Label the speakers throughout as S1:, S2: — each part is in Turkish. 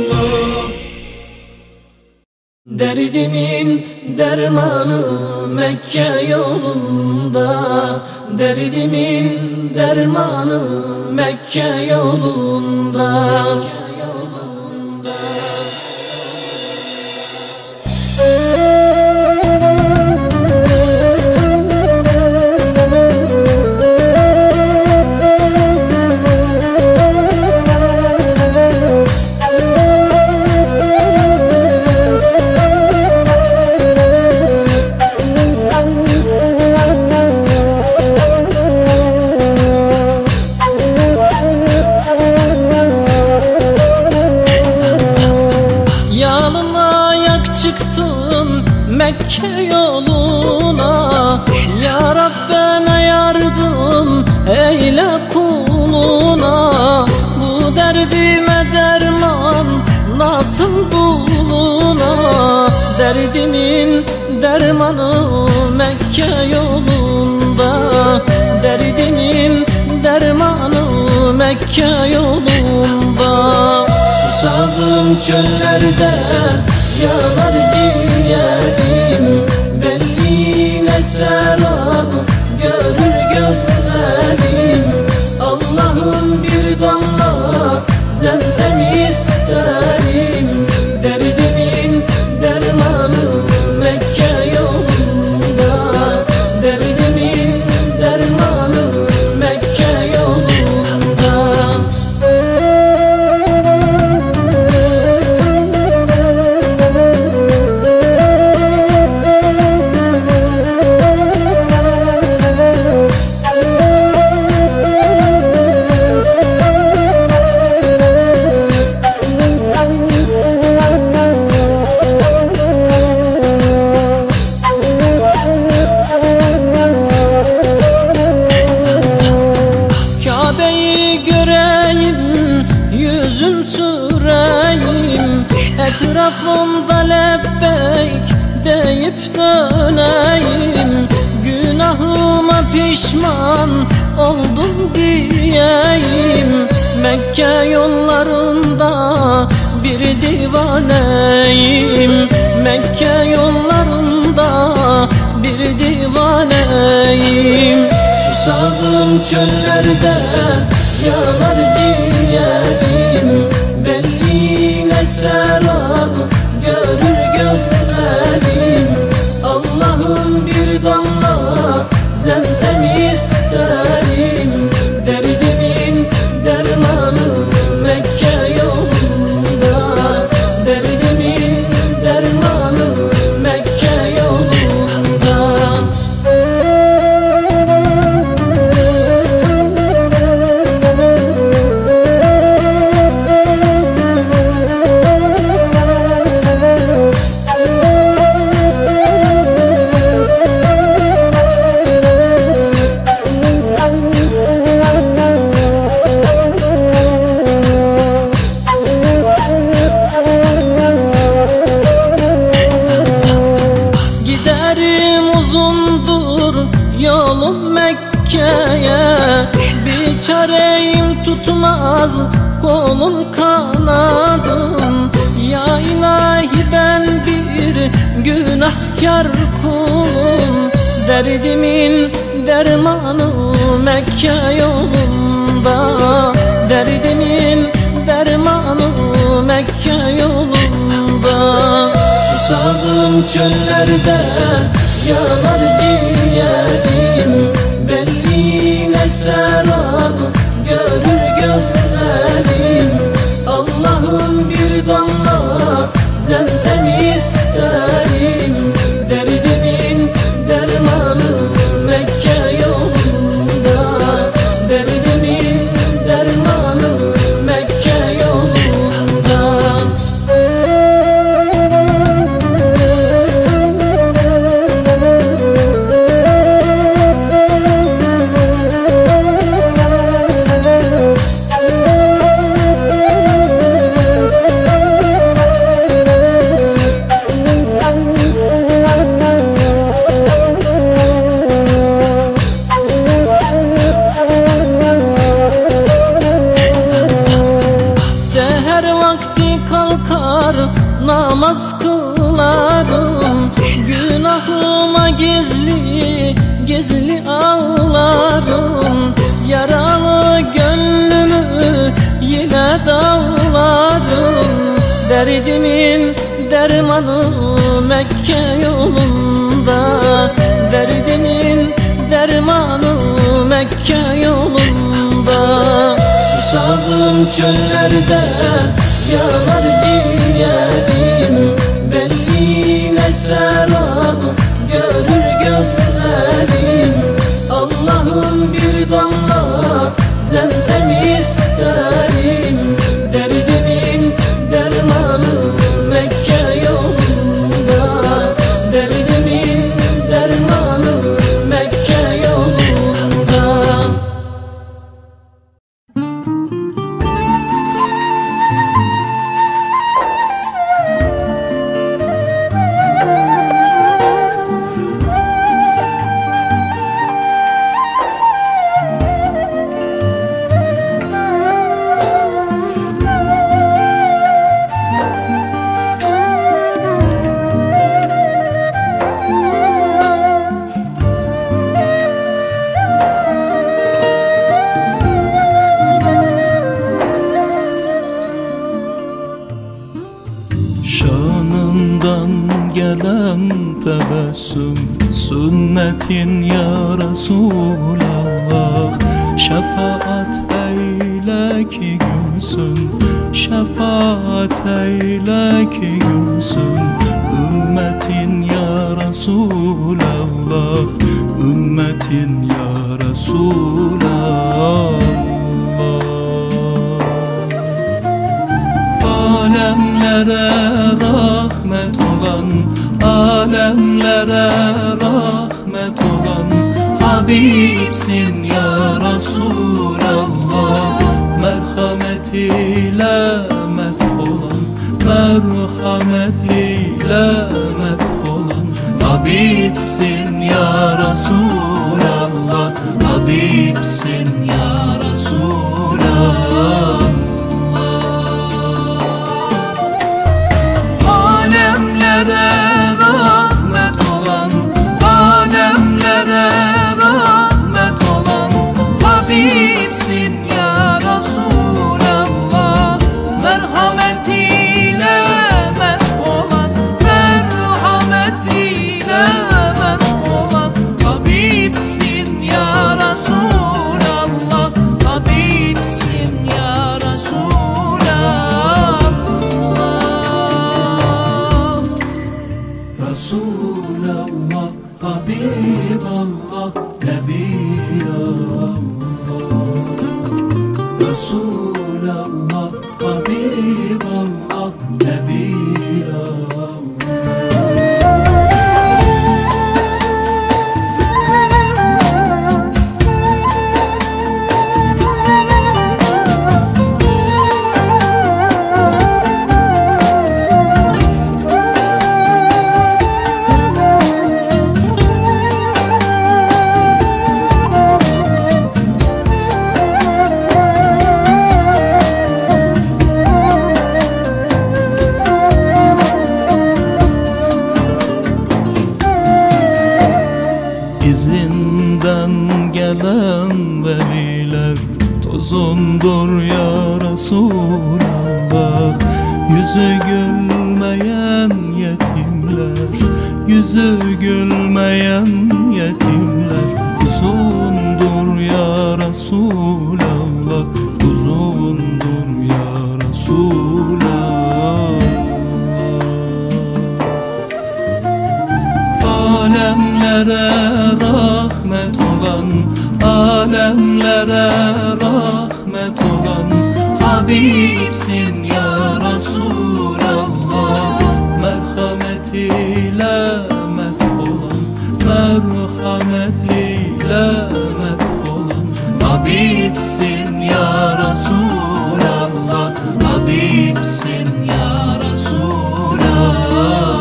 S1: Derdimin dermanı Mekke yolunda, derdimin dermanı Mekke yolunda. Mekke yoluna, ya Rab bana yardım eyle kuluna. Bu derdime derman nasıl buluna? Derdimin dermanı Mekke yolunda, derdimin dermanı Mekke yolunda. Susadım çöllerde yanar ciğerim, belline serap görür gözlerim. Allah'ım bir damla zemzem isterim, derdimin dermanı Mekke yolunda, derdimin dermanı Mekke yolunda. Yüzüm süreyim, etrafımda lebbeyk deyip döneyim. Günahıma pişman oldum diyeyim. Mekke yollarında bir divaneyim, Mekke yollarında bir divaneyim. Susadım çöllerde yanar ciğerim, belline serap görür gözlerim. Allah'ım bir damla zemzem isterim, derdimin dermanı Mekke yolunda, derdimin dermanı Mekke yolunda. Yolum Mekke'ye, bir çareyim tutmaz kolum kanadım. Ya ilahi ben bir günahkar kulum, derdimin dermanı Mekke yolunda, derdimin dermanı Mekke yolunda. Susadım çöllerde yanar ciğerim, belline serap görür gözlerim. Allah'ım bir damla zemzem isterim, derdimin dermanı Mekke yolunda, derdimin dermanı Mekke yolunda. namaz kılarım. Günahıma gizli gizli ağlarım. Yaralı gönlümü yine dağlarım. Derdimin dermanı Mekke yolunda, derdimin dermanı Mekke yolunda. Susadım çöllerde yanar ciğerim, belline selam görür gözlerim. Allah'ım bir damla zemzem isterim. Derdimin dermanı Mekke yolunda, derdimin dermanı Mekke yolunda.
S2: Şanından gelen tebessüm sünnetin ya Resulallah. Şefaat eyle ki gülsün, şefaat eyle ki gülsün ümmetin ya Resulallah, ümmetin ya Resulallah. Alemlere rahmet olan, alemlere rahmet olan Habibsin ya Resulallah. Merhamet ile met olan, merhamet ile met olan Habibsin ya Resulallah, Habibsin ya Resulallah. Alemlere rahmet olan, alemlere rahmet olan Habibsin ya Resulallah. Merhamet ile met olan, merhamet ile met olan Habibsin ya Resulallah, Habibsin ya Resulallah. Resulallah, Habiballah, Nebiyallah. Resulallah, Habiballah, Nebiyallah. İzinden gelen veliler tozundur ya Resulallah. Yüzü gülmeyen yetimler, yüzü gülmeyen yetimler uzundur ya Resulallah, uzundur ya Resulallah. Alemlere rahmet olan, alemlere rahmet olan Habibsin ya Resulallah. Merhamet ile met olan, merhamet ile met olan Habibsin ya Resulallah, Habibsin ya Resulallah.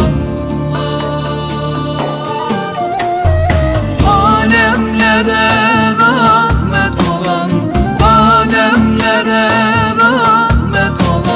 S2: Alemlere rahmet olan, alemlere rahmet olan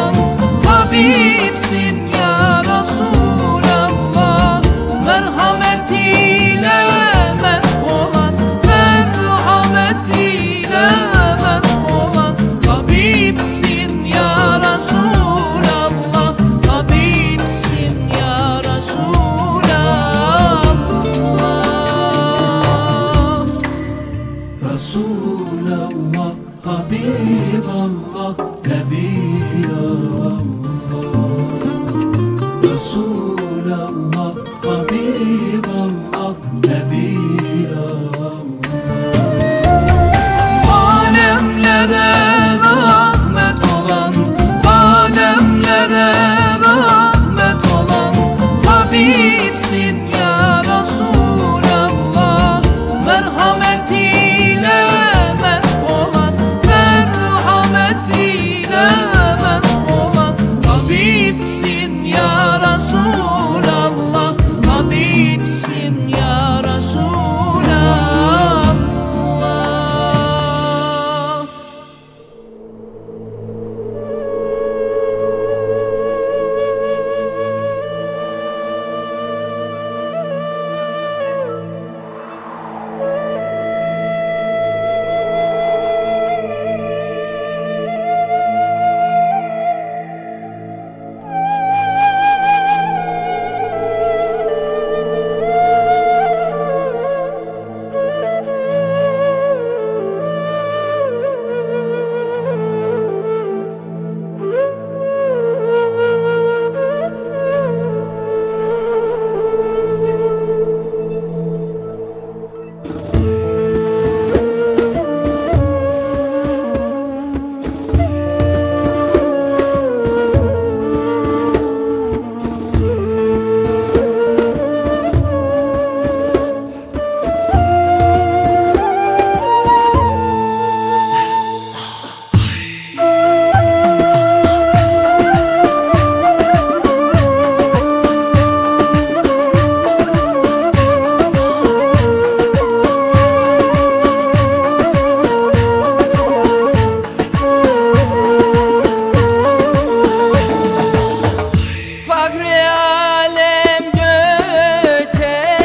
S1: Fahri alem göç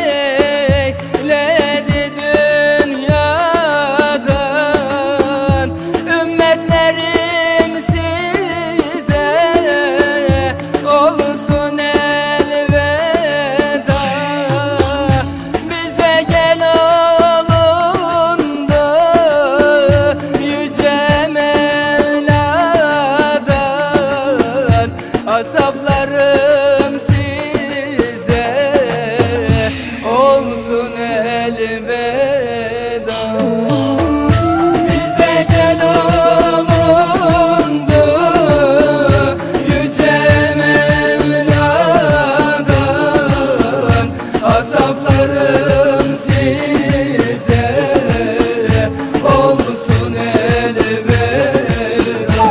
S1: eyledi dünyadan. Ümmetlerim size olsun elveda. Bize gel olun da yüce Mevla'dan. Asaplarım size olsun elveda. Bize gel olun da yüce Mevla'dan. Asaplarım size olsun elveda.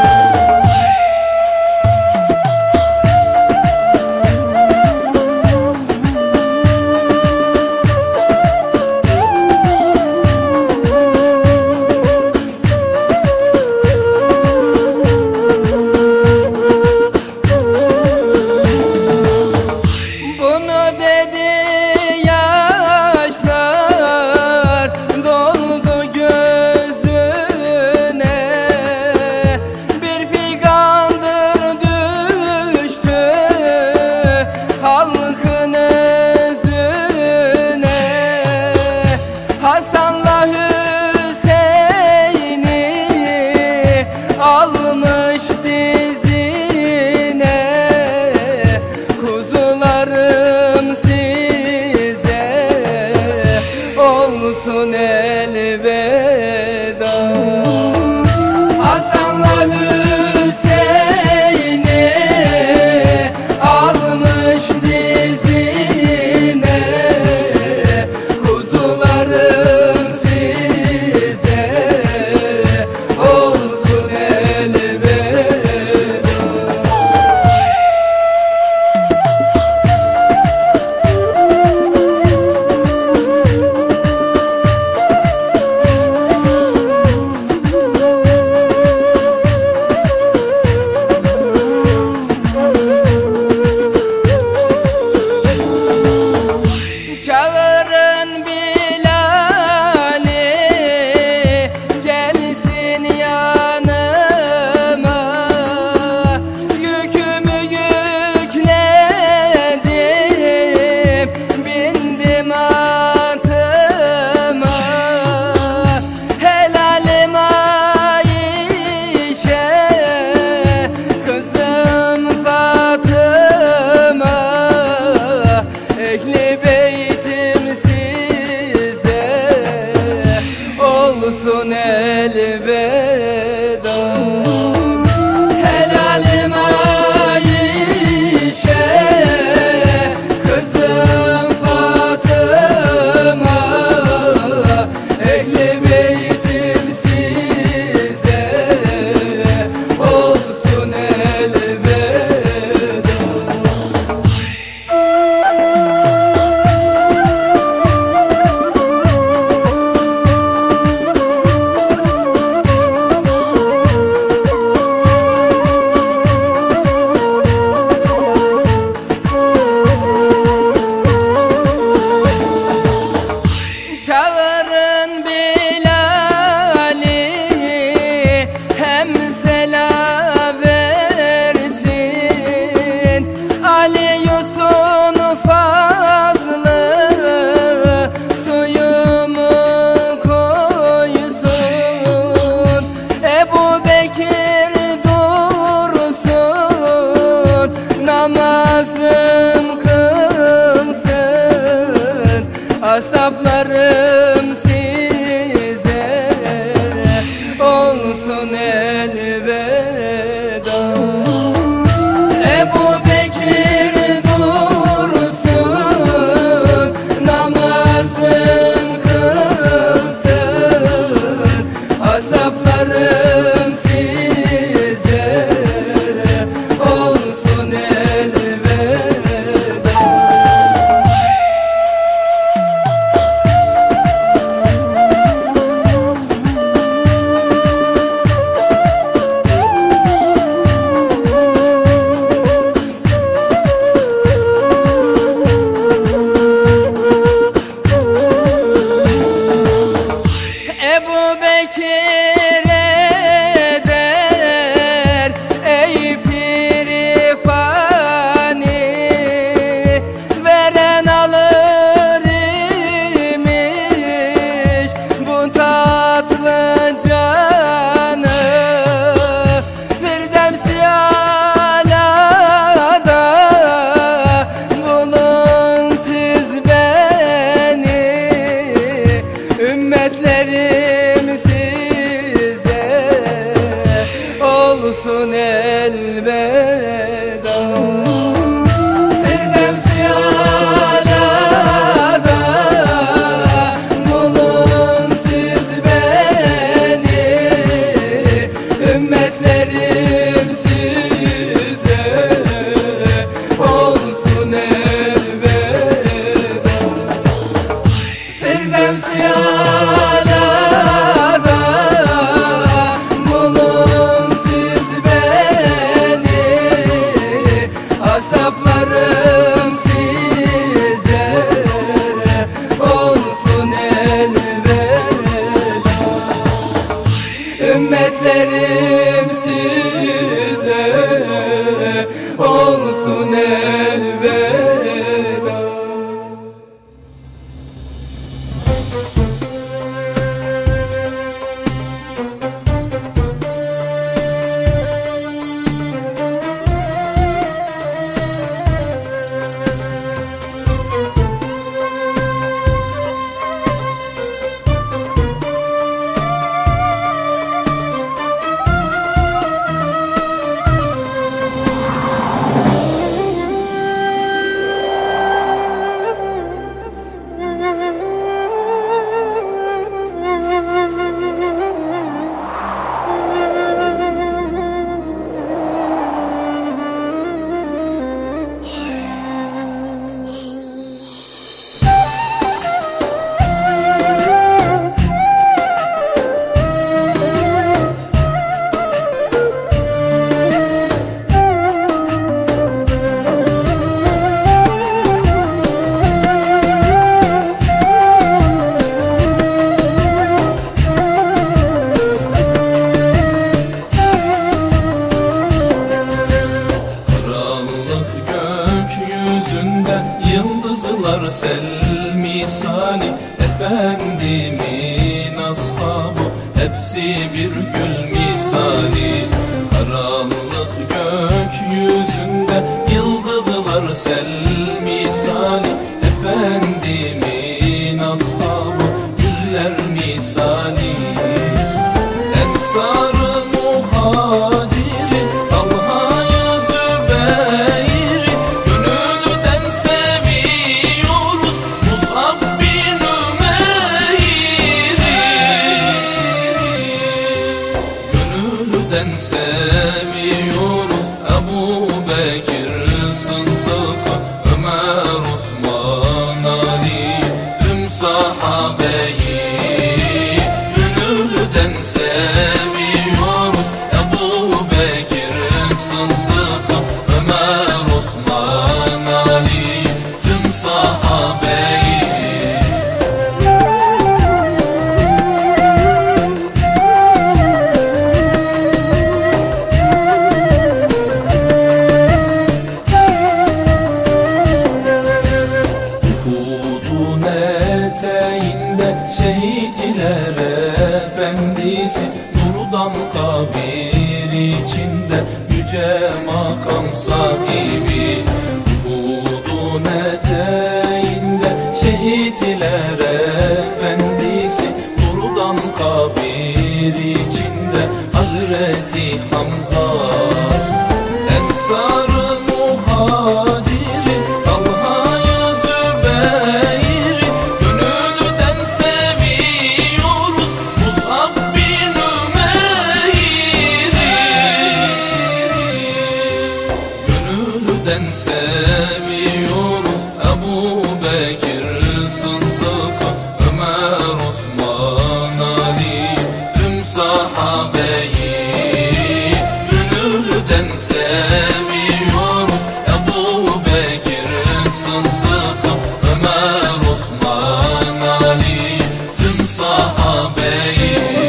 S1: Bunu dedi yaşlar doldu gözüne. Bir figandır düştü halkın özüne. Hasan'la Hüseyin'i almış dizine. Kuzularım size olsun elveda. Hasan'la Hüseyin'i almış dizine. Kuzularım size olsun elveda. Çağırın Bilal'i gelsin yanıma. Yükümü yükledim, bindim atıma. Helalim Ayşe, kızım Fatıma. Ehli beytim size olsun elveda. Helalim Ayşe, kızım Fatıma. Ehli beytim size olsun elveda. Çağırın Bilal'i hem selam versin. Ali Yusuf Fazlı suyumu koysun. Ebu Bekir dursun, namazım kılsın. Asaplarım size olsun elveda. Ebu Bekir dursun, namazım kılsın. Asaplarım size olsun elveda. Dualarım size olsun elveda. Ümmetlerim size olsun elveda.
S2: Yıldızlar sel misali, Efendimin ashabı hepsi bir gül misali. Karanlık gökyüzünde yıldızlar sel misali, Efendimin ashabı güller misali. Ensar-ı muhaciri, Talha-yı Zübeyir'i gönülden seviyoruz, Mus'ab bin Ümeyr'i. Gönülden seviyoruz Ebu Bekir Sıddık'ı, Ömer, Osman, Ali, tüm sahabeyi. Gönülden seviyoruz Ebu Bekir Sıddık'ı, Ömer, Osman, Ali, tüm sahabeyi. Uhud'un eteğinde şehitler efendisi, nurdan kabir içinde yüce makam sahibi. Uhud'un eteğinde şehitler efendisi, nurdan kabir içinde Hazreti Hamza. Ensar-ı muhaciri, Talha-yı Zübeyir'i gönülden seviyoruz, Mus'ab bin Ümeyr'i. Gönülden seviyoruz Ebu Bekir Sıddık'ı, Ömer, Osman, Ali, tüm sahabeyi. Gönülden seviyoruz Ebu Bekir Sıddık'ı, Ömer, Osman, Ali, tüm sahabeyi.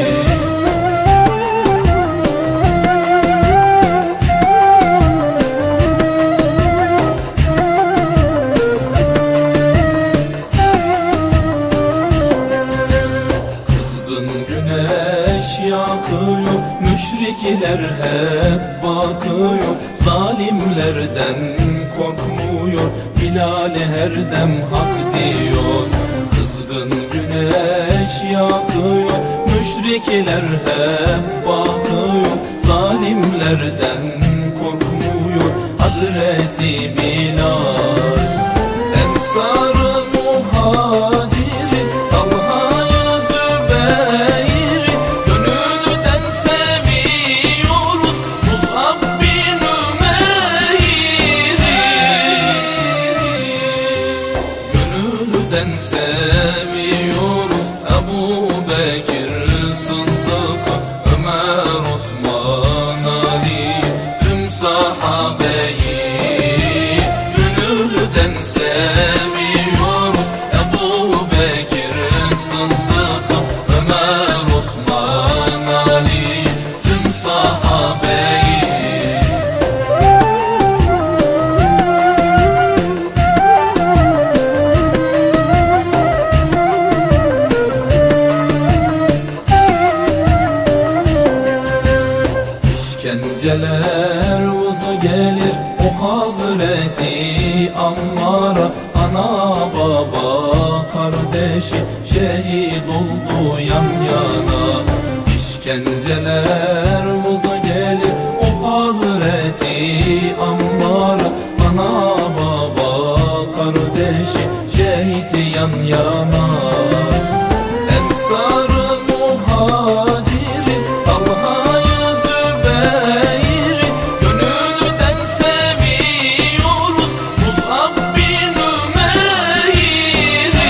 S2: Kızgın güneş yakıyor, müşrikler hep bakıyor, zalimlerden korkmuyor, Bilal her dem hak diyor. Kızgın güneş yakıyor, müşrikler hep bakıyor, zalimlerden korkmuyor, Hazreti Bilal. Ensar-ı muhaciri, Talha-yı Zübeyir'i gönülden seviyoruz, Mus'ab bin Ümeyr'i. Gönülden seviyoruz Ebu Bekir Sıddık'ı, Ömer, Osman, Ali, tüm sahabeyi. Ammar'a, ana baba kardeşi şehit oldu yan yana. İşkenceler vızı gelir o Hazreti Ammar'a, ana baba kardeşi şehit yan yana. Ensar-ı Muhacirin, Talha-yı Zübeyir'i gönülden seviyoruz, Mus'ab bin Ümeyr'i.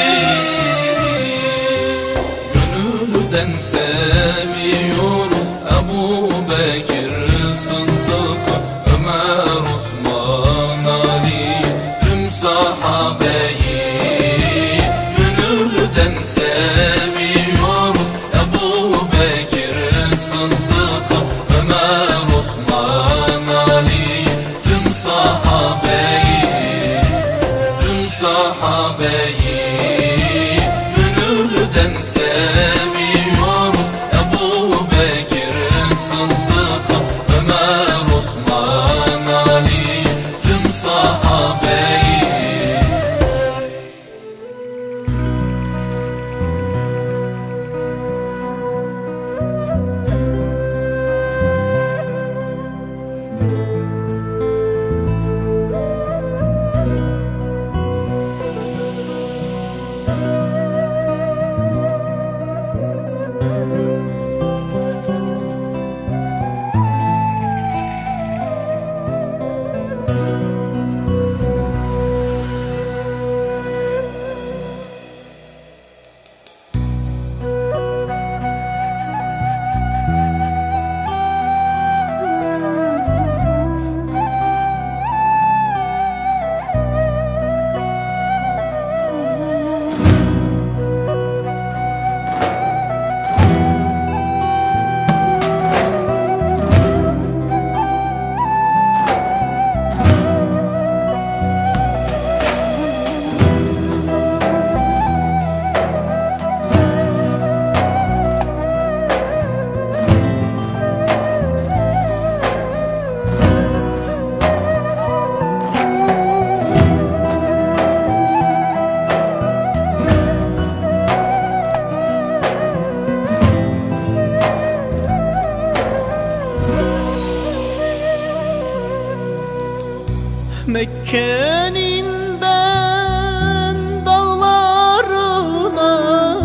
S2: Gönülden seviyoruz Ebu Bekir Sıddık'ı, Ömer, Osman, Ali, tüm sahabeyi. Gönülden seviyoruz Ebu Bekir Sıddık'ı, Ömer, Osman, Ali, tüm sahabeyi, tüm sahabeyi. Gönülden seviyoruz Ebu Bekir Sıddık'ı, Ömer, Osman, Ali, tüm sahabeyi.
S3: Mekke'nin ben dağlarına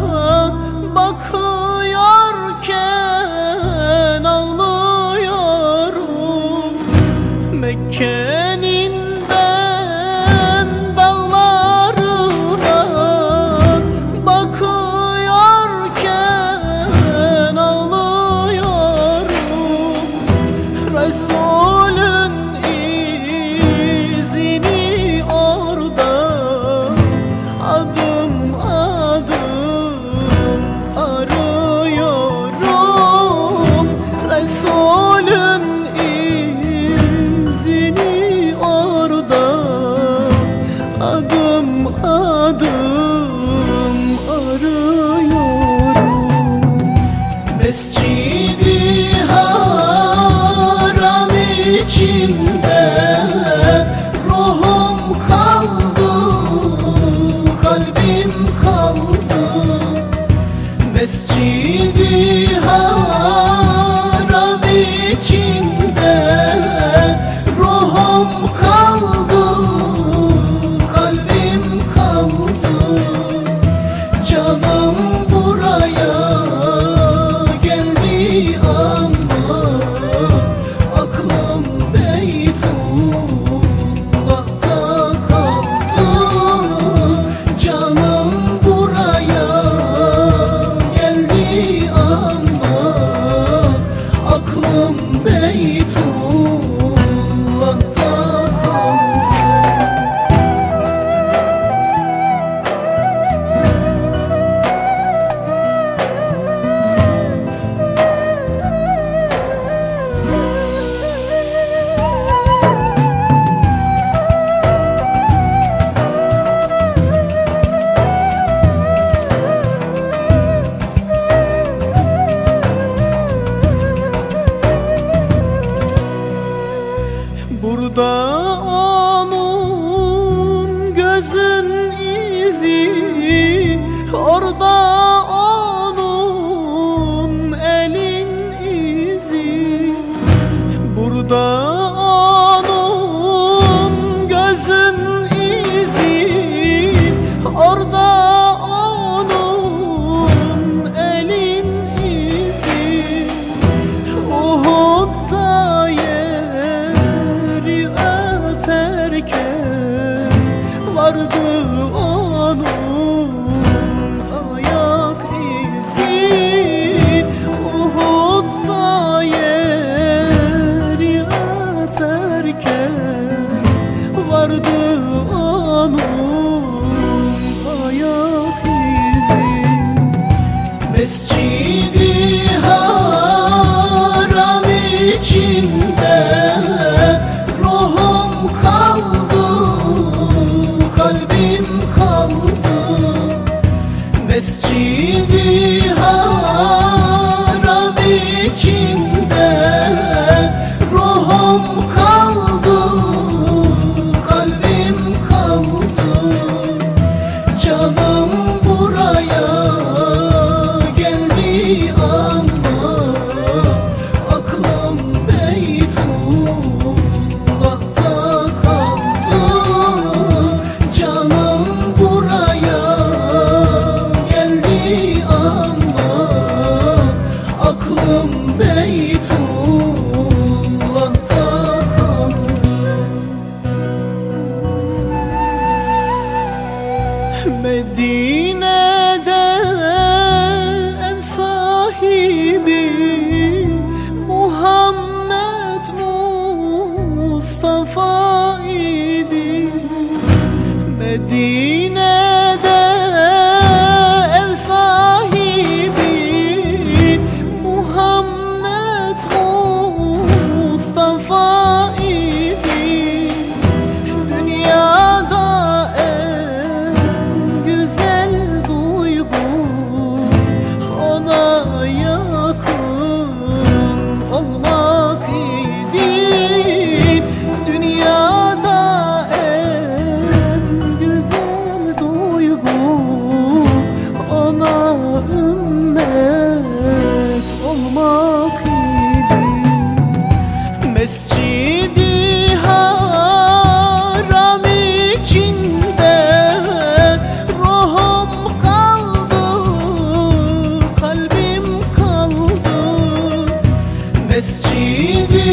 S3: bakıyorken ağlıyorum. Mekke'nin ben dağlarına bakıyorken ağlıyorum. Resulün izini orada adım adım arıyorum. Resulün izini orada adım adım arıyorum. Mescid-i Haram içinde ruhum kaldı, kalbim kaldı. Mescid-i Haram içinde ruhum kaldı, kalbim kaldı. Canım buraya geldi orada onun elin izi, burada onun gözün izi, orada onun elin izi. Uhud'da yeri öperken vardı onun ayak izi. Uhud'da yeri öperken vardı onun ayak izi. Mescid-i Haram içinde ruhum kaldı, kalbim kaldı. Mescid-i Haram içinde ruhum kaldı, kalbim kaldı. Canım buraya geldi ama aklım Beytullah'ta kaldı. Canım buraya geldi ama aklım Beytullah'ta kaldı. Medine'de ev sahibi Muhammed Mustafa idi. Medine'de ev sahibi Muhammed Mustafa idi. Dünyada güzel duygu ona yakın olmak idi. Dünyada en güzel duygu ona ümmet olmak idi. Mescid-i Haram içinde ruhum kaldı, kalbim kaldı. Mescid-i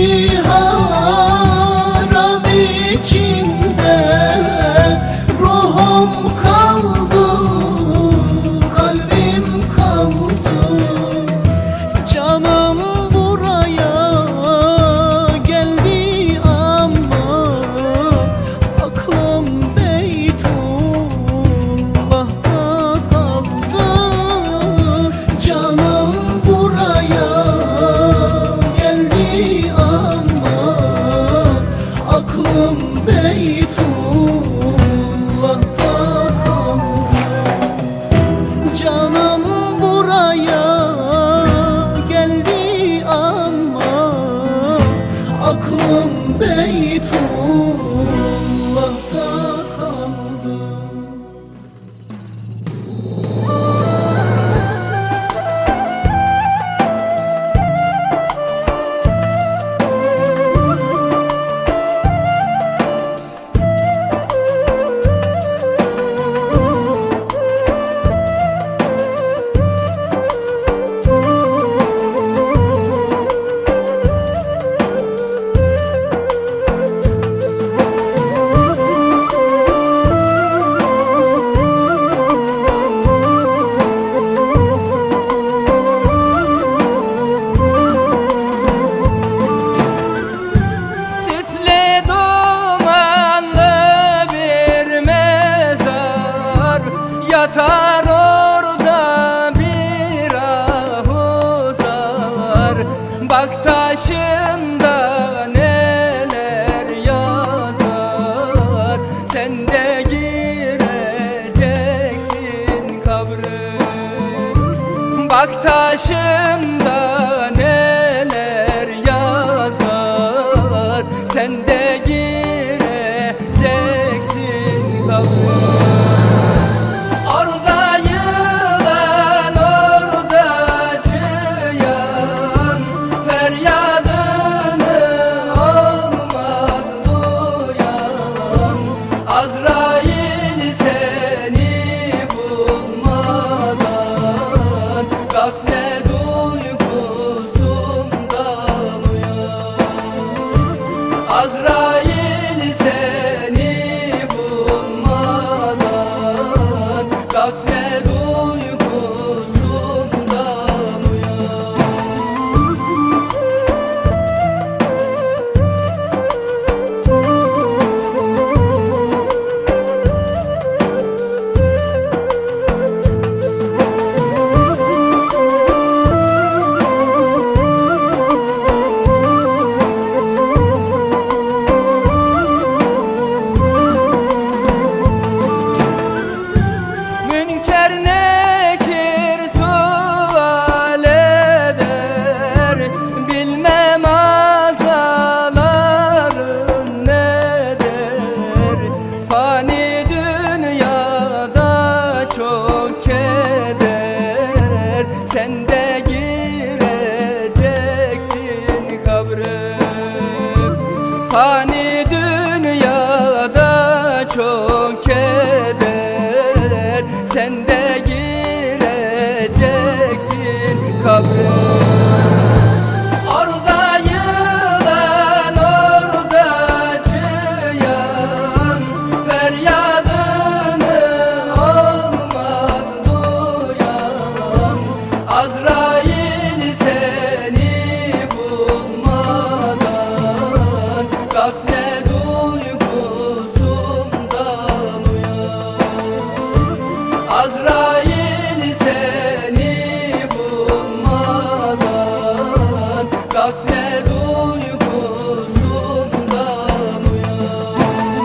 S3: Haram içinde ruhum kaldı, kalbim kaldı. Canım buraya geldi ama aklım Beytullah'ta kaldı. Canım buraya geldi ama aklım Beytullah'ta kaldı. Canım buraya geldi ama aklım Beytullah'ta kaldı.
S1: yatar orada bir ahuzar. Bak taşında neler yazar, sen de gireceksin kabre. Bak taşında neler yazar, sen de gireceksin kabre. Orada Azrail seni bulmadan gaflet uykusundan uyan. Azrail seni bulmadan gaflet uykusundan uyan. Münker nekir sual eder, bilmem azaların nedir. Fani dünyada çok keder, sen de gireceksin kabre. Fani dünyada çok keder, sen de gireceksin kabre. Orada yılan, orada çıyan, feryadını olmaz duyan. Azrail seni bulmadan gaflet uykusundan uyan. Azrail seni bulmadan gaflet uykusundan uyan.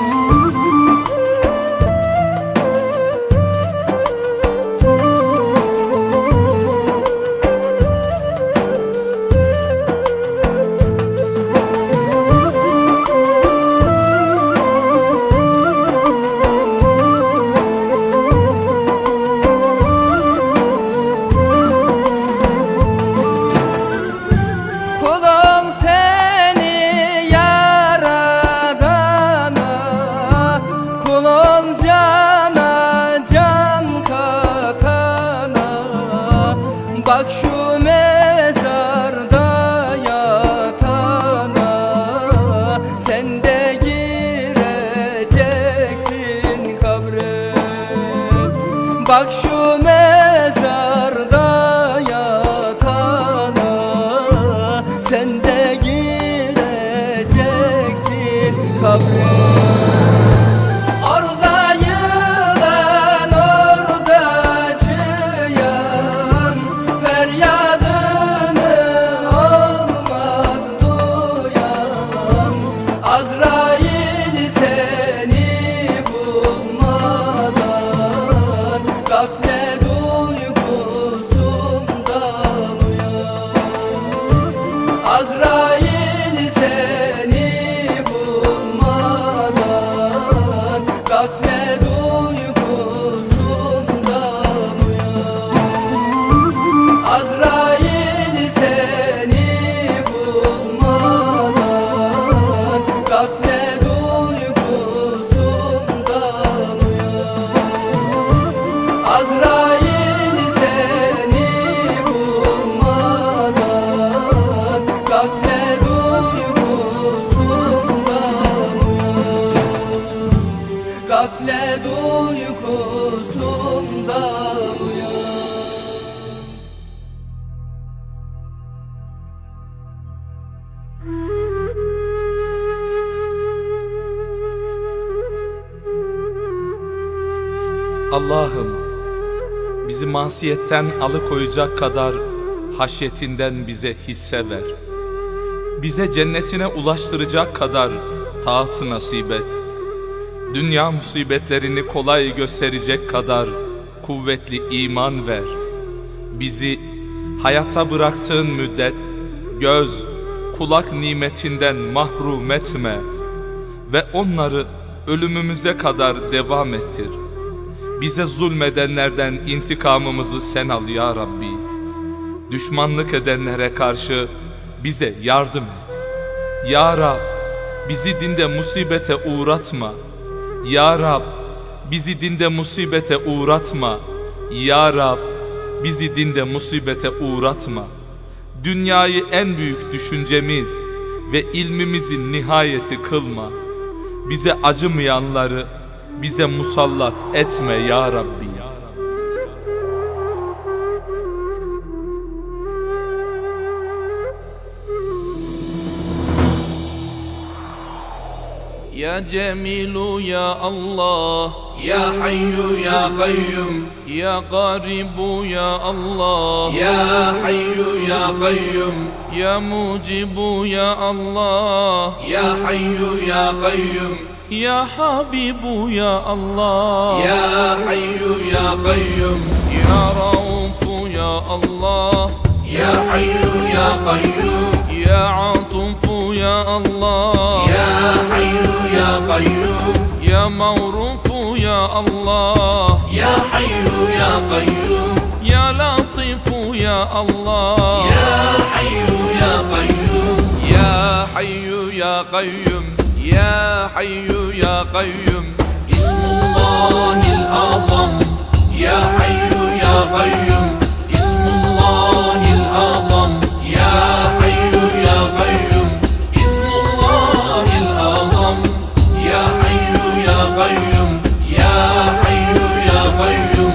S1: Kulun seni yaradana, kulun cana can katana. Bak şu mezarda yatana, sen de gireceksin kabre. Bak şu mezarda yatana, sen de gireceksin kabre. Orada yılan, orada çıyan, feryadını olmaz duyan. Azrail seni bulmadan gaflet uykusundan uyan. Azrail seni bulmadan gaflet uykusundan uyan. Azrail seni bulmadan gaflet uykusundan uyan. Azrail seni bulmadan gaflet uykusundan uyan. Gaflet uykusundan uyan.
S4: Allah'ım, bizi masiyetten alıkoyacak kadar haşyetinden bize hisse ver. Bize cennetine ulaştıracak kadar taat nasip et. Dünya musibetlerini kolay gösterecek kadar kuvvetli iman ver. Bizi hayatta bıraktığın müddet göz, kulak nimetinden mahrum etme ve onları ölümümüze kadar devam ettir. Bize zulmedenlerden intikamımızı sen al ya Rabbi. Düşmanlık edenlere karşı bize yardım et. Ya Rab, bizi dinde musibete uğratma. Ya Rab, bizi dinde musibete uğratma. Ya Rab, bizi dinde musibete uğratma. Dünyayı en büyük düşüncemiz ve ilmimizin nihayeti kılma. Bize acımayanları bize musallat etme ya Rabbi.
S2: يا جميل يا الله يا حي يا قيوم يا قريب يا الله يا حي يا قيوم يا موجب يا الله يا حي يا قيوم يا حبيب يا الله يا حي يا قيوم يا رؤوف يا الله يا حي يا قيوم يا عاطف يا الله يا حي يا قيوم يا موروث يا الله يا حي يا قيوم يا لطيف يا الله يا حي يا قيوم يا حي يا قيوم يا حي يا قيوم اسم الله الأعظم يا حي يا قيوم اسم الله الأعظم يا حي يا قيوم اسم الله الأعظم يا حي يا قيوم يا حي يا قيوم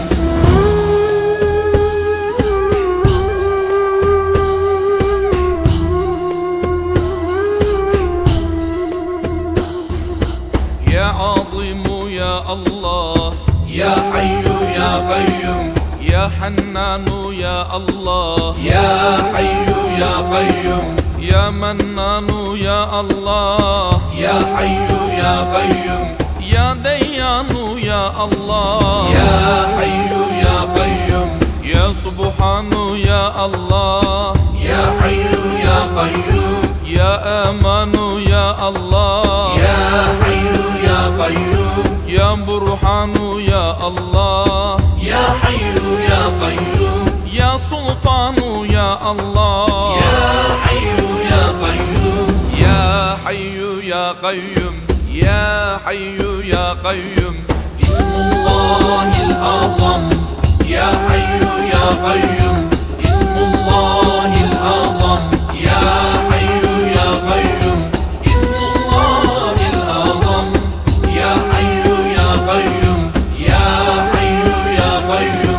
S2: يا عظيم يا الله يا حي يا قيوم يا حنان يا الله يا حي يا قيوم يا منان يا الله يا حي يا قيوم يا ديان يا الله يا حي يا قيوم يا سبحان يا الله يا حي يا قيوم يا أمان يا الله يا حي يا قيوم يا برهان يا الله يا حي يا قيوم يا سلطان يا الله يا حي يا قيوم يا حي يا قيوم يا حي يا قيوم اسم الله الأعظم يا حي يا قيوم اسم الله الأعظم يا حي يا قيوم اسم الله الأعظم يا حي يا قيوم يا حي يا قيوم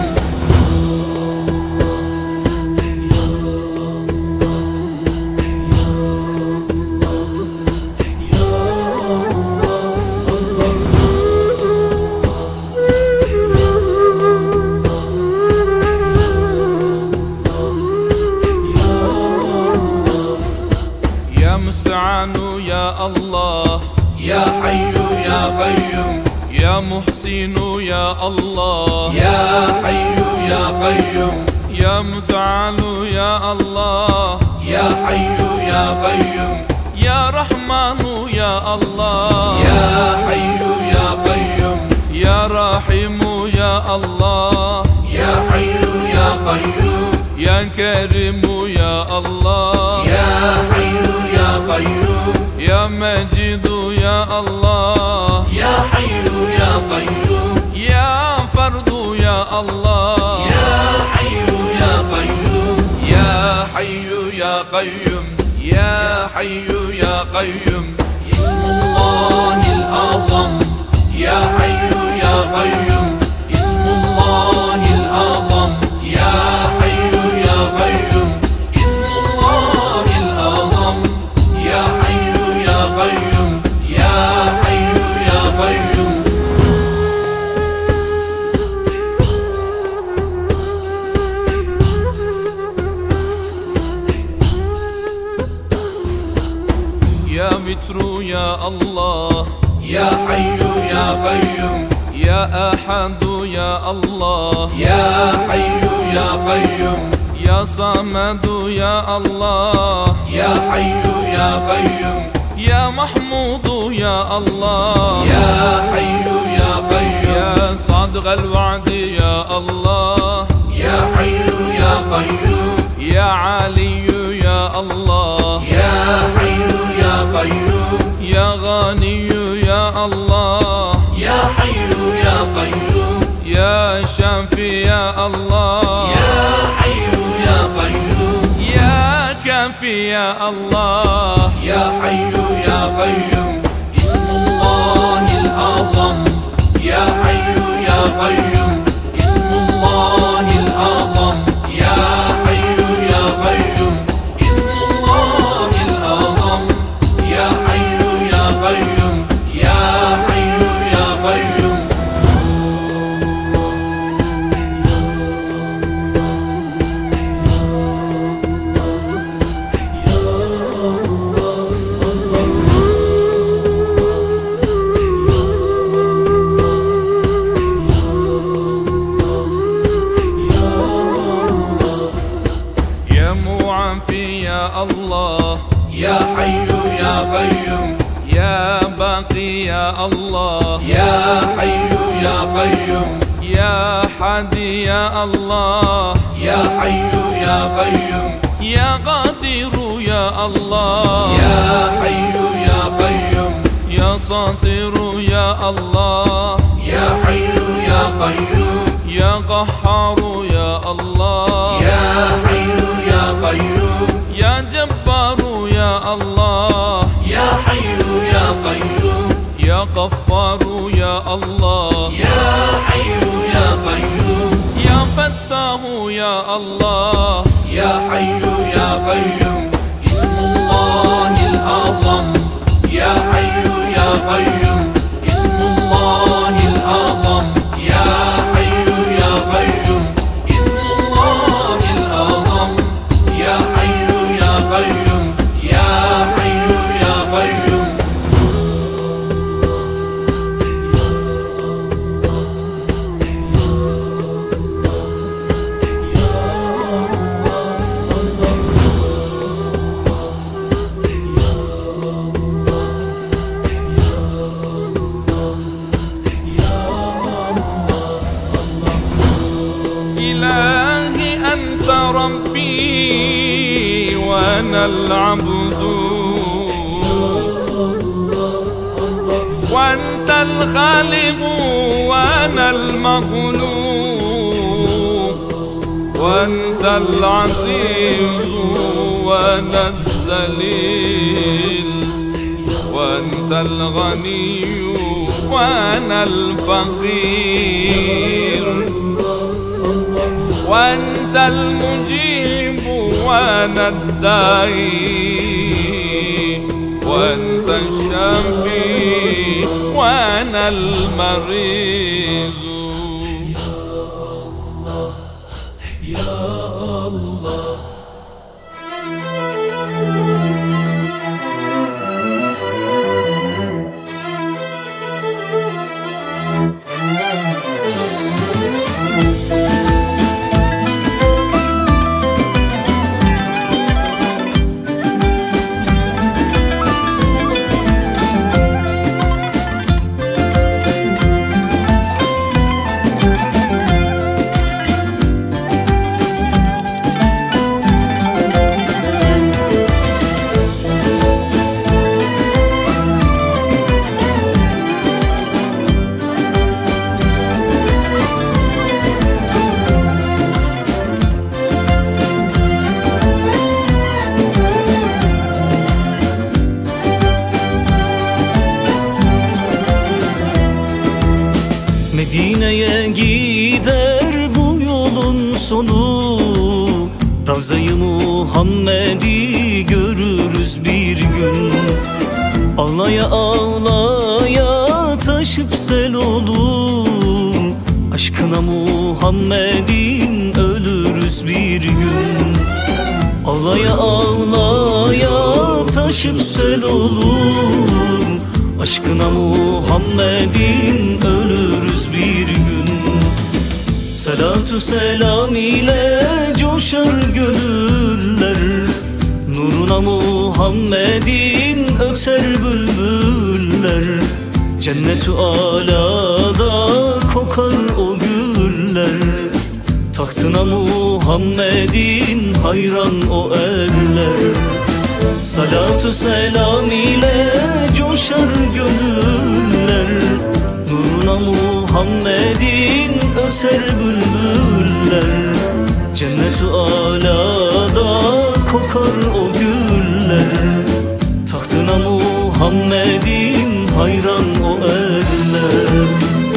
S2: يا مستعان يا الله يا حي يا قيوم يا محسن يا الله يا حي يا قيوم يا متعال يا الله يا حي يا قيوم يا رحمن يا الله يا حي يا قيوم يا رحيم يا الله يا حي يا قيوم يا كريم يا الله يا حي يا قيوم يا مجيد يا الله يا حي يا قيوم يا فرد يا الله يا حي يا قيوم يا حي يا قيوم يا حي يا قيوم اسم الله الأعظم يا حي يا قيوم اسم الله الأعظم يا حي يا قيوم اسم الله الأعظم يا حي يا قيوم يا حي يا قيوم يا متر يا الله يا حي يا قيوم يا أحد يا الله يا حي يا قيوم يا صمد يا الله يا حي يا قيوم يا محمود يا الله يا حي يا قيوم يا صادق الوعد يا الله يا حي يا قيوم يا علي يا الله يا حي يا قيوم يا غني يا الله كافي يا الله
S1: يا حي يا قيوم
S2: يا كافي يا الله
S1: يا حي يا قيوم اسم الله الأعظم يا حي يا قيوم اسم الله الأعظم يا حي يا قيوم اسم الله الأعظم يا حي يا قيوم يا حي يا قيوم
S2: يا الله
S1: يا حي يا قيوم
S2: يا باقي يا الله
S1: يا حي يا قيوم
S2: يا حادي يا الله
S1: يا حي يا قيوم
S2: يا قادر يا الله
S1: يا حي يا قيوم
S2: يا ساطر يا الله
S1: يا حي يا قيوم
S2: يا قهار يا الله
S1: يا حي يا قيوم
S2: يا جبار يا الله
S1: يا حي يا قيوم
S2: يا غفار يا الله
S1: يا حي يا قيوم
S2: يا فتاه يا الله
S1: يا حي يا قيوم اسم الله الأعظم يا حي يا قيوم اسم الله الأعظم يا حي يا قيوم اسم الله الأعظم يا حي يا قيوم يا حي يا قيوم
S2: إلهي أنت ربي وأنا العبد وأنت الخالق وأنا المخلوق وأنت العزيز وأنا الذليل وأنت الغني وأنا الفقير وأنت المجيب وأنا الداعي وأنت الشافي وأنا المريض
S3: يا الله
S5: Medine'ye gider bu yolun sonu, Ravza-i Muhammed'i görürüz bir gün. Ağlaya ağlaya taşıp sel olur, aşkına Muhammed'in ölürüz bir gün. Ağlaya ağlaya taşıp sel olur, aşkına Muhammed'in ölürüz bir gün. Salatü selam ile coşar gönüller, nuruna Muhammed'in öter bülbüller. Cennet-ü alada kokar o güller, tahtına Muhammed'in hayran o erler. Salatü selam ile coşar gönüller, nuruna Tahtına Muhammed'in öter bülbüller, cennet-i alada kokar o güller. Tahtına Muhammed'in hayran o erler.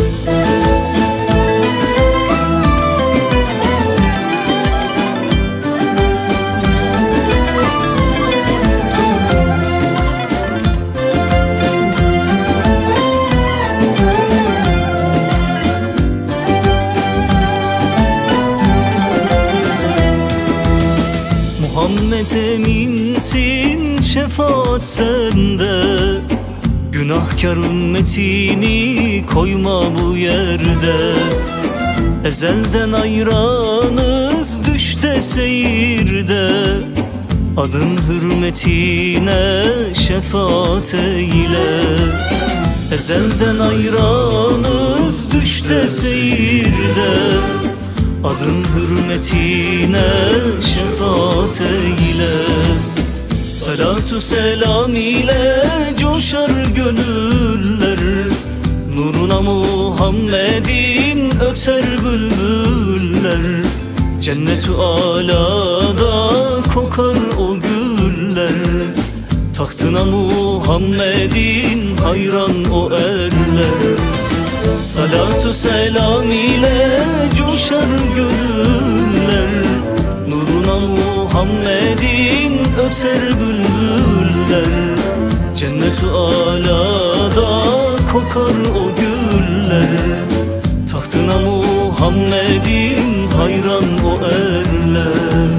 S5: Muhammed eminsin, şefaat sende. Günahkar ümmetini koyma bu yerde. Ezelden ayranız düşte seyirde. Adın hürmetine şefaat eyle. Ezelden ayranız düşte seyirde. Adın hürmetine şefaat eyle. Salatu selam ile coşar gönüller. Nuruna Muhammed'in öter bülbüller. Cennet-i alada kokar o güller. Tahtına Muhammed'in hayran o erler. Salatu selam ile coşar gönüller. Nuruna Muhammed'in öter bülbüller. Cennet-i alada kokar o güller. Tahtına Muhammed'in hayran o erler.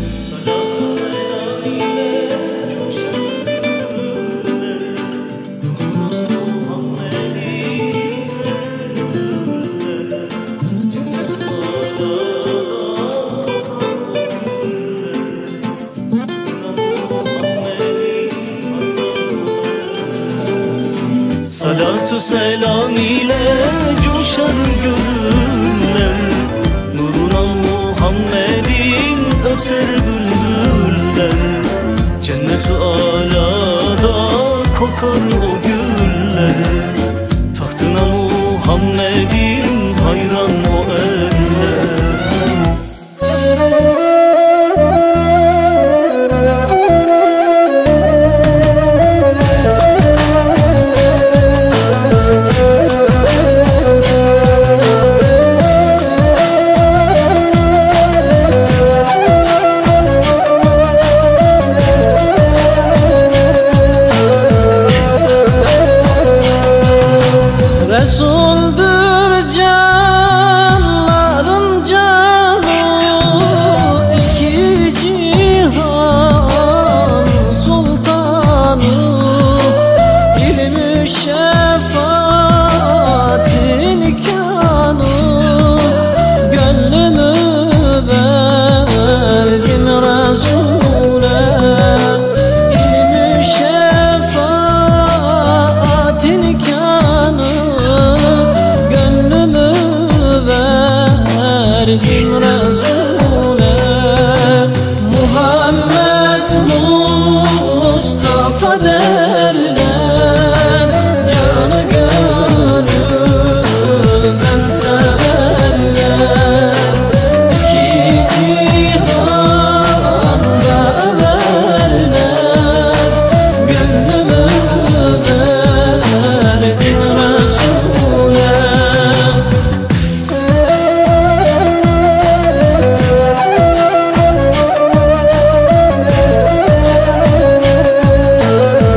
S5: Salatu selam ile coşar gönüller. Nuruna Muhammed'in öter bülbüller. Cennet-i alada kokar o güller. Tahtına Muhammed'in hayran o erler.
S6: Resul'dür canların canı, iki cihan sultanı. İlmi şefaatin kanı, gönlümü verdim Resul'e. İlmi şefaatin kanı, verdim Resul'e. Muhammed Mustafa derler, canı gönülden severler. İki cihanda verler, gönlümü verdim Resul'e.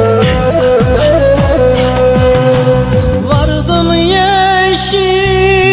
S6: Vardım yeşil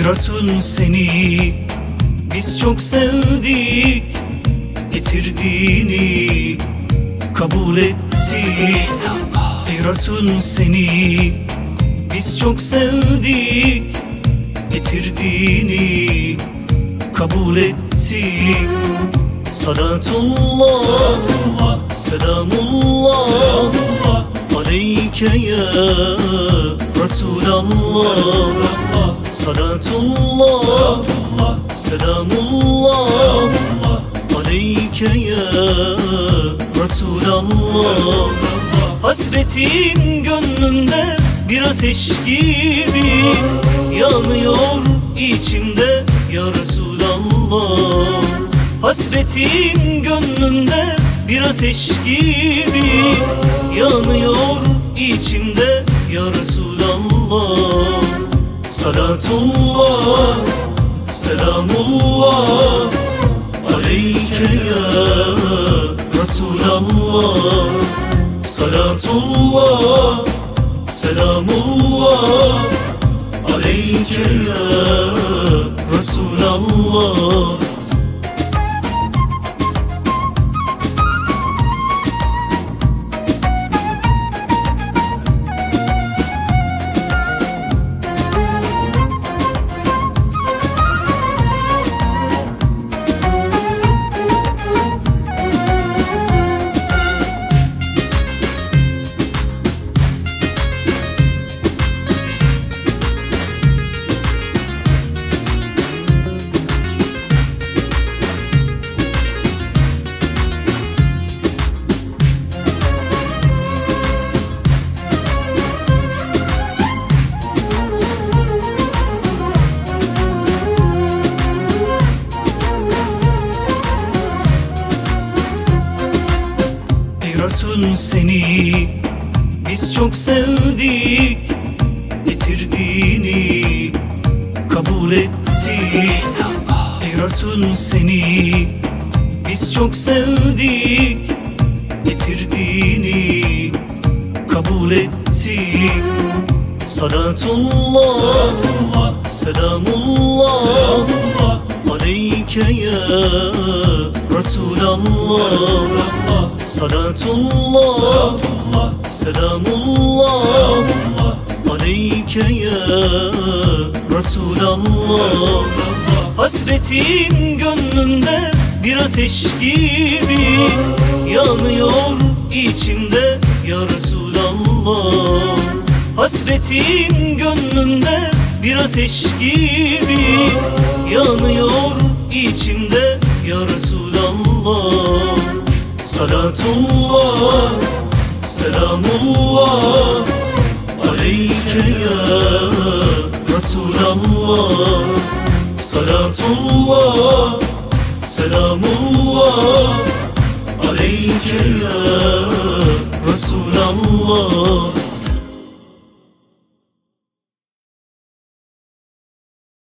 S5: Ey Resul seni biz çok sevdik, getirdiğini kabul ettik. Ey Resul seni biz çok sevdik, getirdiğini kabul ettik. Salatullah, selamullah aleyke ya Resulallah. Salatullah, selamullah aleyke ya Resulallah. Hasretin gönlümde bir ateş gibi yanıyor içimde ya Resulallah. Hasretin gönlümde bir ateş gibi yanıyor içimde ya Resulallah. Salatullah, selamullah aleyke ya Resulallah. Salatullah, selamullah aleyke ya Resulallah. Resul seni biz çok sevdik, getirdiğini kabul ettik. Ey Resul seni biz çok sevdik, getirdiğini kabul ettik. Salatullah, selamullah aleyke ya Resulallah. Salatullah, selamullah aleyke ya Resulallah. Hasretin gönlümde bir ateş gibi yanıyor içimde ya Resulallah. Hasretin gönlümde bir ateş gibi yanıyor içimde ya Resulallah. Salatullah, selamullah aleyke ya Resulallah. Salatullah, selamullah aleyke ya